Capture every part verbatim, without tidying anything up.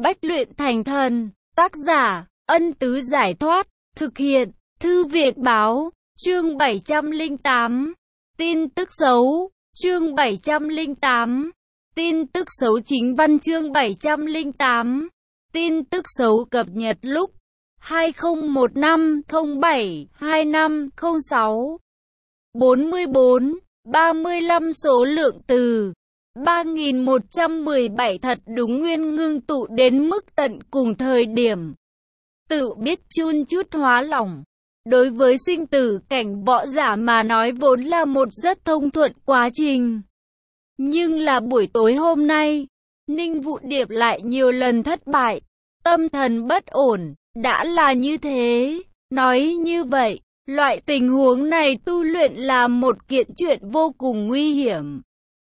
Bách luyện thành thần. Tác giả, Ân Tứ Giải Thoát. Thực hiện, Thư Viện Báo. Chương bảy trăm lẻ tám. Tin tức xấu. Chương bảy trăm lẻ tám. Tin tức xấu chính văn chương bảy trăm lẻ tám. Tin tức xấu cập nhật lúc hai không một năm không bảy hai năm không sáu. bốn mươi bốn, ba mươi lăm số lượng từ ba nghìn một trăm mười bảy thật đúng nguyên ngưng tụ đến mức tận cùng thời điểm. Tự biết chun chút hóa lỏng. Đối với sinh tử cảnh võ giả mà nói vốn là một rất thông thuận quá trình. Nhưng là buổi tối hôm nay, Ninh Vũ Điệp lại nhiều lần thất bại, tâm thần bất ổn, đã là như thế. Nói như vậy, loại tình huống này tu luyện là một kiện chuyện vô cùng nguy hiểm.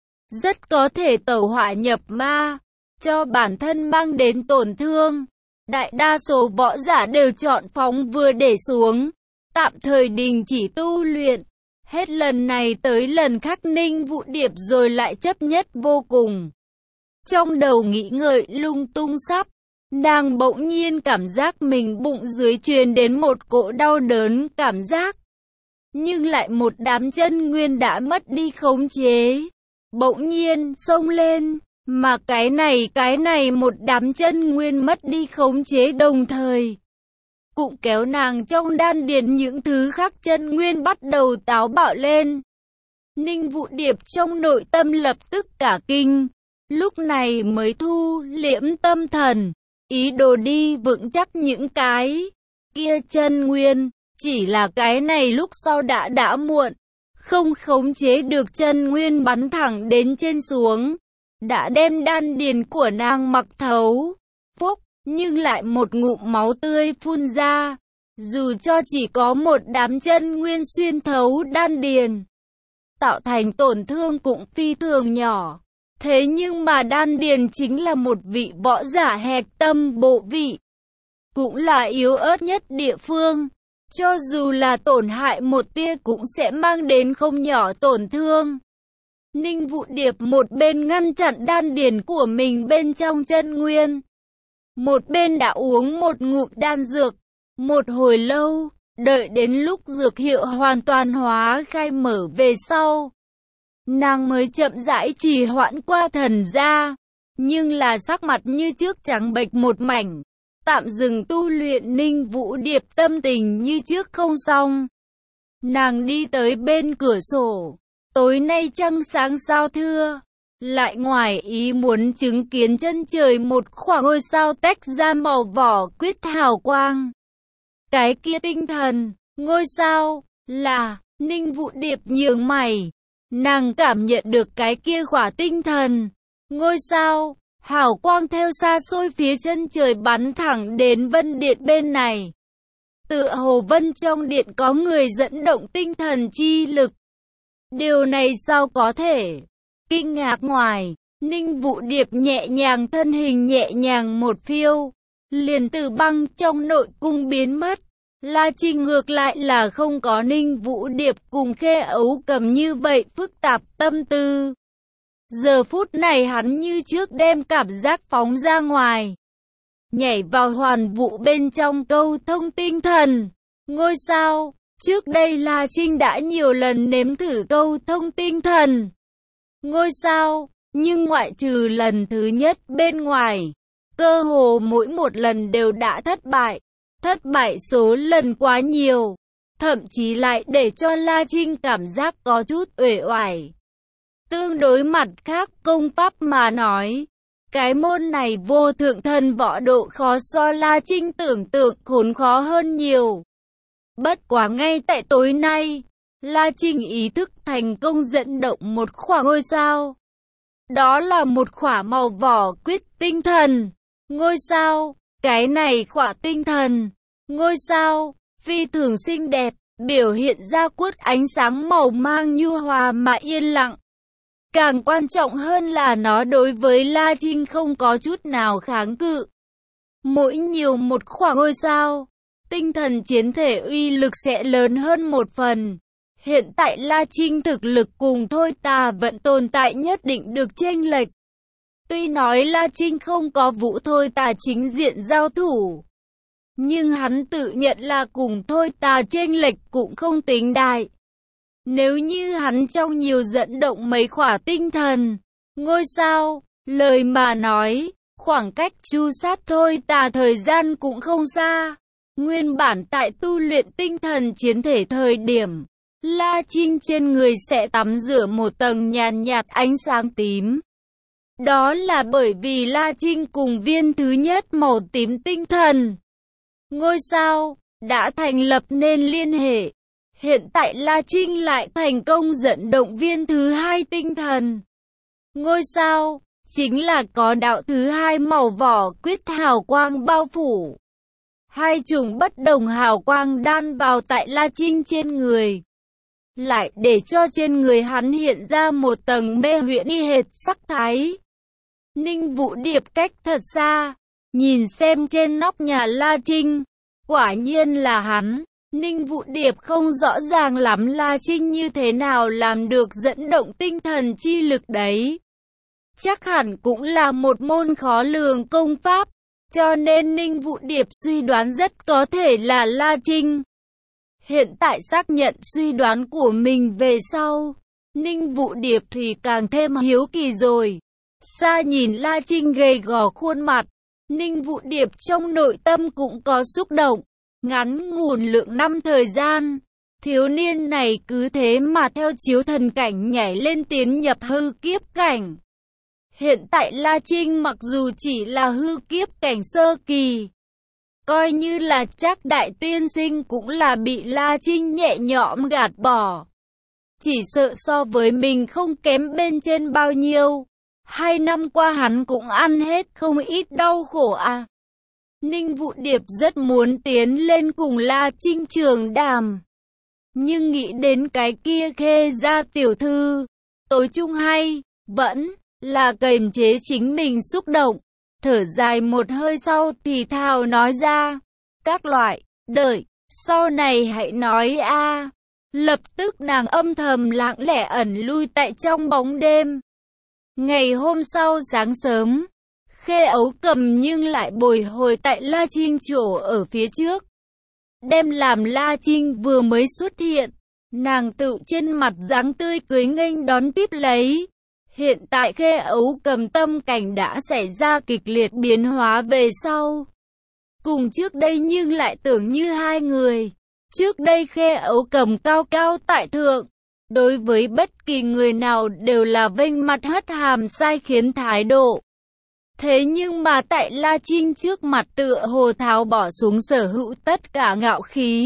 Rất có thể tẩu hỏa nhập ma, cho bản thân mang đến tổn thương. Đại đa số võ giả đều chọn phóng vừa để xuống, tạm thời đình chỉ tu luyện. Hết lần này tới lần khác Ninh Vũ Điệp rồi lại chấp nhất vô cùng. Trong đầu nghĩ ngợi lung tung sắp, nàng bỗng nhiên cảm giác mình bụng dưới truyền đến một cỗ đau đớn cảm giác. Nhưng lại một đám chân nguyên đã mất đi khống chế. Bỗng nhiên xông lên, mà cái này cái này một đám chân nguyên mất đi khống chế đồng thời cũng kéo nàng trong đan điền những thứ khác chân nguyên bắt đầu táo bạo lên. Ninh Vũ Điệp trong nội tâm lập tức cả kinh, lúc này mới thu liễm tâm thần, ý đồ đi vững chắc những cái kia chân nguyên, chỉ là cái này lúc sau đã đã muộn, không khống chế được chân nguyên bắn thẳng đến trên xuống, đã đem đan điền của nàng mặc thấu. Phúc, nhưng lại một ngụm máu tươi phun ra, dù cho chỉ có một đám chân nguyên xuyên thấu đan điền, tạo thành tổn thương cũng phi thường nhỏ. Thế nhưng mà đan điền chính là một vị võ giả hẹp tâm bộ vị, cũng là yếu ớt nhất địa phương. Cho dù là tổn hại một tia cũng sẽ mang đến không nhỏ tổn thương. Ninh Vũ Điệp một bên ngăn chặn đan điền của mình bên trong chân nguyên, một bên đã uống một ngụm đan dược. Một hồi lâu, đợi đến lúc dược hiệu hoàn toàn hóa khai mở về sau, nàng mới chậm rãi trì hoãn qua thần ra. Nhưng là sắc mặt như trước trắng bệch một mảnh. Tạm dừng tu luyện Ninh Vũ Điệp tâm tình như trước không xong. Nàng đi tới bên cửa sổ. Tối nay trăng sáng sao thưa. Lại ngoài ý muốn chứng kiến chân trời một khoảng ngôi sao tách ra màu vỏ quýt hào quang. Cái kia tinh thần, ngôi sao, là Ninh Vũ Điệp nhướng mày. Nàng cảm nhận được cái kia khỏa tinh thần, ngôi sao, hào quang theo xa xôi phía chân trời bắn thẳng đến vân điện bên này. Tựa hồ vân trong điện có người dẫn động tinh thần chi lực. Điều này sao có thể? Kinh ngạc ngoài, Ninh Vũ Điệp nhẹ nhàng thân hình nhẹ nhàng một phiêu, liền từ băng trong nội cung biến mất. La Trinh ngược lại là không có Ninh Vũ Điệp cùng Khê Ấu Cầm như vậy phức tạp tâm tư. Giờ phút này hắn như trước đem cảm giác phóng ra ngoài, nhảy vào hoàn vũ bên trong câu thông tinh thần. Ngôi sao, trước đây La Trinh đã nhiều lần nếm thử câu thông tinh thần. Ngôi sao, nhưng ngoại trừ lần thứ nhất bên ngoài, cơ hồ mỗi một lần đều đã thất bại. Thất bại số lần quá nhiều, thậm chí lại để cho La Trinh cảm giác có chút uể oải. Tương đối mặt khác công pháp mà nói, cái môn này vô thượng thần võ độ khó so La Trinh tưởng tượng khốn khó hơn nhiều. Bất quá ngay tại tối nay, La Trinh ý thức thành công dẫn động một khỏa ngôi sao. Đó là một khỏa màu vỏ quýt tinh thần, ngôi sao. Cái này khỏa tinh thần, ngôi sao, phi thường xinh đẹp, biểu hiện ra quất ánh sáng màu mang nhu hòa mà yên lặng. Càng quan trọng hơn là nó đối với La Trinh không có chút nào kháng cự. Mỗi nhiều một khỏa ngôi sao, tinh thần chiến thể uy lực sẽ lớn hơn một phần. Hiện tại La Trinh thực lực cùng Thôi Tà vẫn tồn tại nhất định được chênh lệch. Tuy nói La Trinh không có Vũ Thôi Tà chính diện giao thủ, nhưng hắn tự nhận là cùng Thôi Tà chênh lệch cũng không tính đại. Nếu như hắn trong nhiều dẫn động mấy khỏa tinh thần, ngôi sao, lời mà nói, khoảng cách chu sát Thôi Tà thời gian cũng không xa. Nguyên bản tại tu luyện tinh thần chiến thể thời điểm, La Trinh trên người sẽ tắm rửa một tầng nhàn nhạt ánh sáng tím. Đó là bởi vì La Trinh cùng viên thứ nhất màu tím tinh thần, ngôi sao, đã thành lập nên liên hệ. Hiện tại La Trinh lại thành công dẫn động viên thứ hai tinh thần, ngôi sao, chính là có đạo thứ hai màu vỏ quyết hào quang bao phủ. Hai chủng bất đồng hào quang đan vào tại La Trinh trên người, lại để cho trên người hắn hiện ra một tầng mê huyễn y hệt sắc thái. Ninh Vũ Điệp cách thật xa, nhìn xem trên nóc nhà La Trinh, quả nhiên là hắn. Ninh Vũ Điệp không rõ ràng lắm La Trinh như thế nào làm được dẫn động tinh thần chi lực đấy. Chắc hẳn cũng là một môn khó lường công pháp, cho nên Ninh Vũ Điệp suy đoán rất có thể là La Trinh. Hiện tại xác nhận suy đoán của mình về sau, Ninh Vũ Điệp thì càng thêm hiếu kỳ rồi. Xa nhìn La Trinh gầy gò khuôn mặt, Ninh Vũ Điệp trong nội tâm cũng có xúc động. Ngắn ngủn lượng năm thời gian, thiếu niên này cứ thế mà theo chiếu thần cảnh nhảy lên tiến nhập hư kiếp cảnh. Hiện tại La Trinh mặc dù chỉ là hư kiếp cảnh sơ kỳ, coi như là chắc đại tiên sinh cũng là bị La Trinh nhẹ nhõm gạt bỏ. Chỉ sợ so với mình không kém bên trên bao nhiêu. Hai năm qua hắn cũng ăn hết không ít đau khổ à. Ninh Vũ Điệp rất muốn tiến lên cùng La Trinh trường đàm, nhưng nghĩ đến cái kia Khê gia tiểu thư, tối chung hay, vẫn là kiềm chế chính mình xúc động. Thở dài một hơi sau thì thào nói ra, các loại, đợi, sau này hãy nói a. Lập tức nàng âm thầm lặng lẽ ẩn lui tại trong bóng đêm. Ngày hôm sau sáng sớm, Khê Ấu Cầm nhưng lại bồi hồi tại La Trinh chỗ ở phía trước. Đem làm La Trinh vừa mới xuất hiện, nàng tự trên mặt dáng tươi cười nghênh đón tiếp lấy. Hiện tại Khê Ấu Cầm tâm cảnh đã xảy ra kịch liệt biến hóa về sau. Cùng trước đây nhưng lại tưởng như hai người. Trước đây Khê Ấu Cầm cao cao tại thượng, đối với bất kỳ người nào đều là vênh mặt hất hàm sai khiến thái độ. Thế nhưng mà tại La Trinh trước mặt tựa hồ tháo bỏ xuống sở hữu tất cả ngạo khí.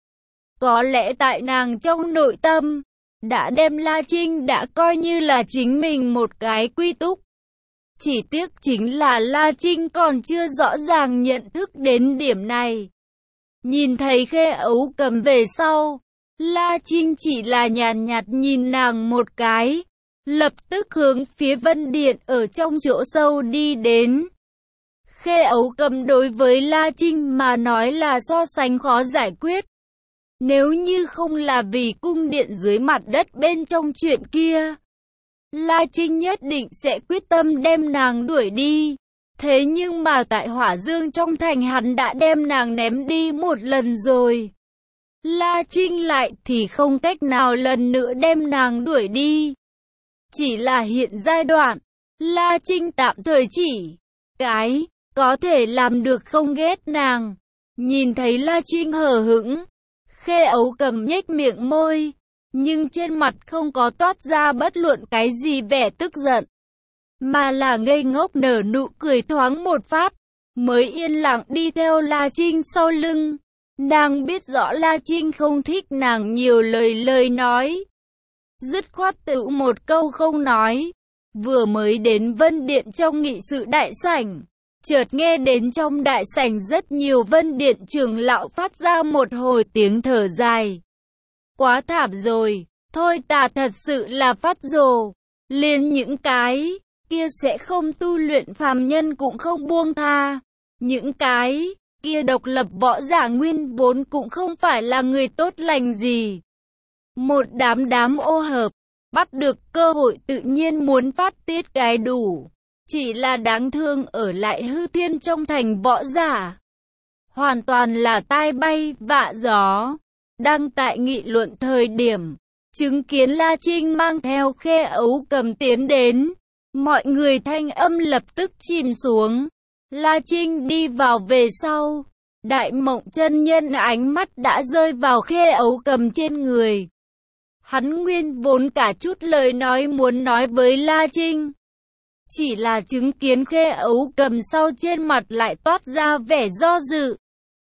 Có lẽ tại nàng trong nội tâm, đã đem La Trinh đã coi như là chính mình một cái quy túc. Chỉ tiếc chính là La Trinh còn chưa rõ ràng nhận thức đến điểm này. Nhìn thấy Khê Ấu Cầm về sau, La Trinh chỉ là nhàn nhạt nhìn nàng một cái, lập tức hướng phía Vân Điện ở trong chỗ sâu đi đến. Khê Ấu Cầm đối với La Trinh mà nói là so sánh khó giải quyết. Nếu như không là vì cung điện dưới mặt đất bên trong chuyện kia, La Trinh nhất định sẽ quyết tâm đem nàng đuổi đi. Thế nhưng mà tại Hỏa Dương trong thành hắn đã đem nàng ném đi một lần rồi. La Trinh lại thì không cách nào lần nữa đem nàng đuổi đi. Chỉ là hiện giai đoạn, La Trinh tạm thời chỉ cái có thể làm được không ghét nàng. Nhìn thấy La Trinh hờ hững, Khê Ấu Cầm nhếch miệng môi, nhưng trên mặt không có toát ra bất luận cái gì vẻ tức giận, mà là ngây ngốc nở nụ cười thoáng một phát, mới yên lặng đi theo La Trinh sau lưng. Nàng biết rõ La Trinh không thích nàng nhiều lời lời nói, dứt khoát tự một câu không nói. Vừa mới đến Vân Điện trong nghị sự đại sảnh, chợt nghe đến trong đại sảnh rất nhiều Vân Điện trưởng lão phát ra một hồi tiếng thở dài. Quá thảm rồi, thôi ta thật sự là phát rồ, liền những cái kia sẽ không tu luyện phàm nhân cũng không buông tha, những cái kia độc lập võ giả nguyên vốn cũng không phải là người tốt lành gì. Một đám đám ô hợp, bắt được cơ hội tự nhiên muốn phát tiết cái đủ. Chỉ là đáng thương ở lại hư thiên trong thành võ giả. Hoàn toàn là tai bay, vạ gió. Đang tại nghị luận thời điểm, chứng kiến La Trinh mang theo Khê Ấu Cầm tiến đến. Mọi người thanh âm lập tức chìm xuống. La Trinh đi vào về sau. Đại Mộng chân nhân ánh mắt đã rơi vào Khê Ấu Cầm trên người. Hắn nguyên vốn cả chút lời nói muốn nói với La Trinh. Chỉ là chứng kiến Khê Ấu Cầm sau trên mặt lại toát ra vẻ do dự.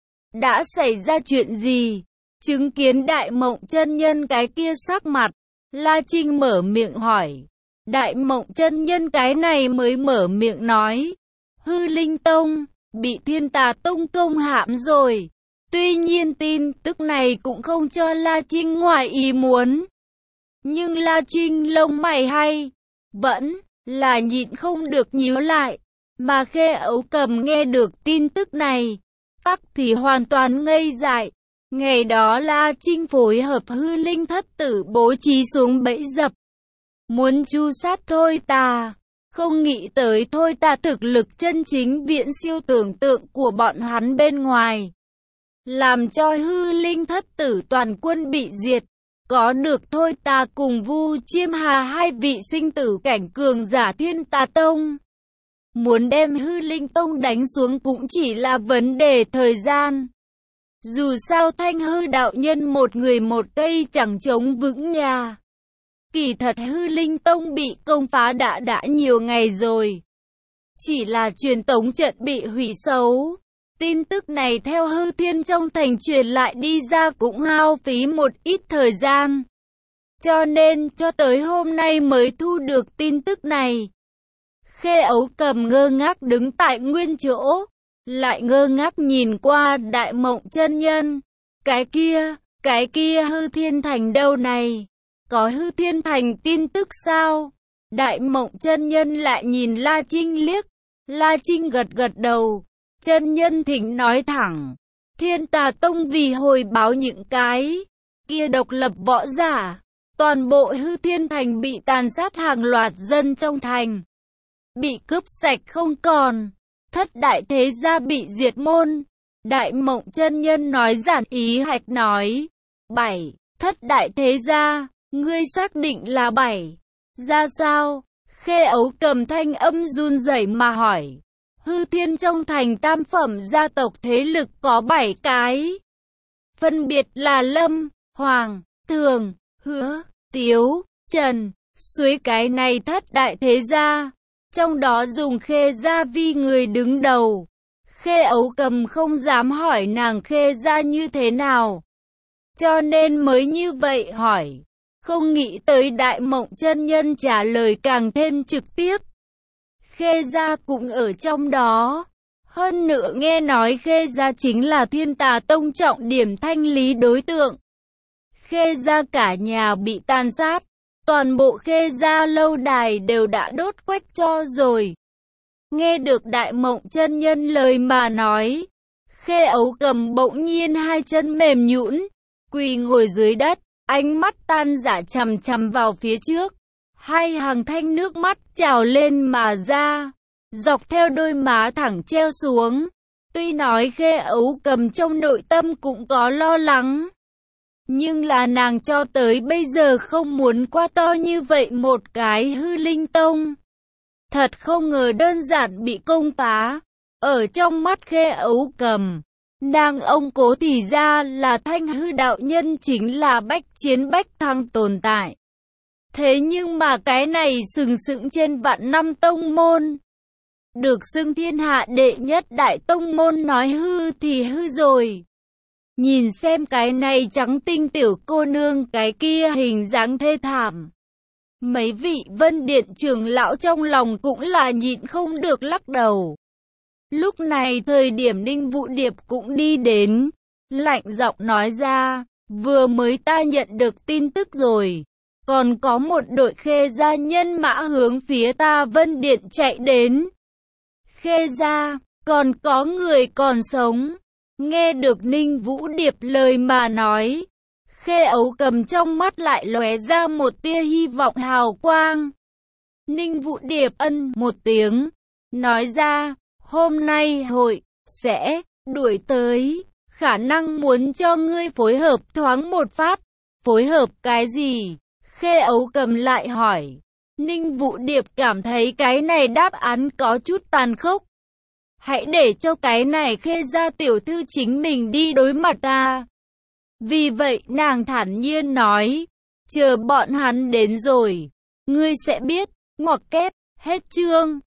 Đã xảy ra chuyện gì? Chứng kiến Đại Mộng chân nhân cái kia sắc mặt, La Trinh mở miệng hỏi. Đại Mộng chân nhân cái này mới mở miệng nói. Hư Linh Tông, bị Thiên Tà Tông công hãm rồi. Tuy nhiên tin tức này cũng không cho La Trinh ngoài ý muốn. Nhưng La Trinh lông mày hay, vẫn là nhịn không được nhíu lại. Mà Khê Ấu Cầm nghe được tin tức này, tắc thì hoàn toàn ngây dại. Ngày đó La Trinh phối hợp Hư Linh Thất Tử bố trí xuống bẫy dập. Muốn chu sát Thôi Tà. Không nghĩ tới Thôi Tà thực lực chân chính viễn siêu tưởng tượng của bọn hắn bên ngoài. Làm cho Hư Linh Thất Tử toàn quân bị diệt. Có được Thôi Tà cùng Vu Chiêm Hà hai vị sinh tử cảnh cường giả Thiên Tà Tông. Muốn đem Hư Linh Tông đánh xuống cũng chỉ là vấn đề thời gian. Dù sao Thanh Hư đạo nhân một người một cây chẳng chống vững nhà. Kỳ thật Hư Linh Tông bị công phá đã đã nhiều ngày rồi. Chỉ là truyền tống trận bị hủy xấu. Tin tức này theo Hư Thiên trong thành truyền lại đi ra cũng hao phí một ít thời gian. Cho nên cho tới hôm nay mới thu được tin tức này. Khê Ấu Cầm ngơ ngác đứng tại nguyên chỗ. Lại ngơ ngác nhìn qua Đại Mộng chân nhân. Cái kia, cái kia Hư Thiên thành đâu này? Có Hư Thiên thành tin tức sao? Đại Mộng chân nhân lại nhìn La Trinh liếc. La Trinh gật gật đầu. Chân nhân thỉnh nói thẳng. Thiên Tà Tông vì hồi báo những cái kia độc lập võ giả. Toàn bộ Hư Thiên thành bị tàn sát, hàng loạt dân trong thành bị cướp sạch không còn. Thất đại thế gia bị diệt môn. Đại Mộng chân nhân nói giản ý hạch nói. Bảy, thất đại thế gia, ngươi xác định là bảy. Ra sao? Khê Ấu Cầm thanh âm run rẩy mà hỏi. Hư Thiên trong thành tam phẩm gia tộc thế lực có bảy cái. Phân biệt là Lâm, Hoàng, Thường, Hứa, Tiếu, Trần, Suối, cái này thất đại thế gia. Trong đó dùng Khê gia vi người đứng đầu. Khê Ấu Cầm không dám hỏi nàng Khê gia như thế nào. Cho nên mới như vậy hỏi. Không nghĩ tới Đại Mộng chân nhân trả lời càng thêm trực tiếp. Khê gia cũng ở trong đó. Hơn nữa nghe nói Khê gia chính là Thiên Tà Tông trọng điểm thanh lý đối tượng. Khê gia cả nhà bị tàn sát. Toàn bộ Khê gia lâu đài đều đã đốt quách cho rồi. Nghe được Đại Mộng chân nhân lời mà nói. Khê Ấu Cầm bỗng nhiên hai chân mềm nhũn, quỳ ngồi dưới đất, ánh mắt tan rã chằm chằm vào phía trước. Hai hàng thanh nước mắt trào lên mà ra, dọc theo đôi má thẳng treo xuống. Tuy nói Khê Ấu Cầm trong nội tâm cũng có lo lắng, nhưng là nàng cho tới bây giờ không muốn quá to như vậy một cái Hư Linh Tông. Thật không ngờ đơn giản bị công phá. Ở trong mắt Khê Ấu Cầm, nàng ông cố thì ra là Thanh Hư đạo nhân chính là bách chiến bách thắng tồn tại. Thế nhưng mà cái này sừng sững trên vạn năm tông môn, được xưng thiên hạ đệ nhất đại tông môn nói hư thì hư rồi. Nhìn xem cái này trắng tinh tiểu cô nương cái kia hình dáng thê thảm. Mấy vị Vân Điện trưởng lão trong lòng cũng là nhịn không được lắc đầu. Lúc này thời điểm Ninh Vũ Điệp cũng đi đến, lạnh giọng nói ra, vừa mới ta nhận được tin tức rồi. Còn có một đội Khê gia nhân mã hướng phía ta Vân Điện chạy đến. Khê gia, còn có người còn sống. Nghe được Ninh Vũ Điệp lời mà nói, Khê Ấu Cầm trong mắt lại lóe ra một tia hy vọng hào quang. Ninh Vũ Điệp ân một tiếng, nói ra, hôm nay hội sẽ đuổi tới, khả năng muốn cho ngươi phối hợp thoáng một phát. Phối hợp cái gì? Khê Ấu Cầm lại hỏi. Ninh Vũ Điệp cảm thấy cái này đáp án có chút tàn khốc. Hãy để cho cái này Khê gia tiểu thư chính mình đi đối mặt ta. Vì vậy nàng thản nhiên nói, chờ bọn hắn đến rồi, ngươi sẽ biết. Ngoặc kép, hết chương.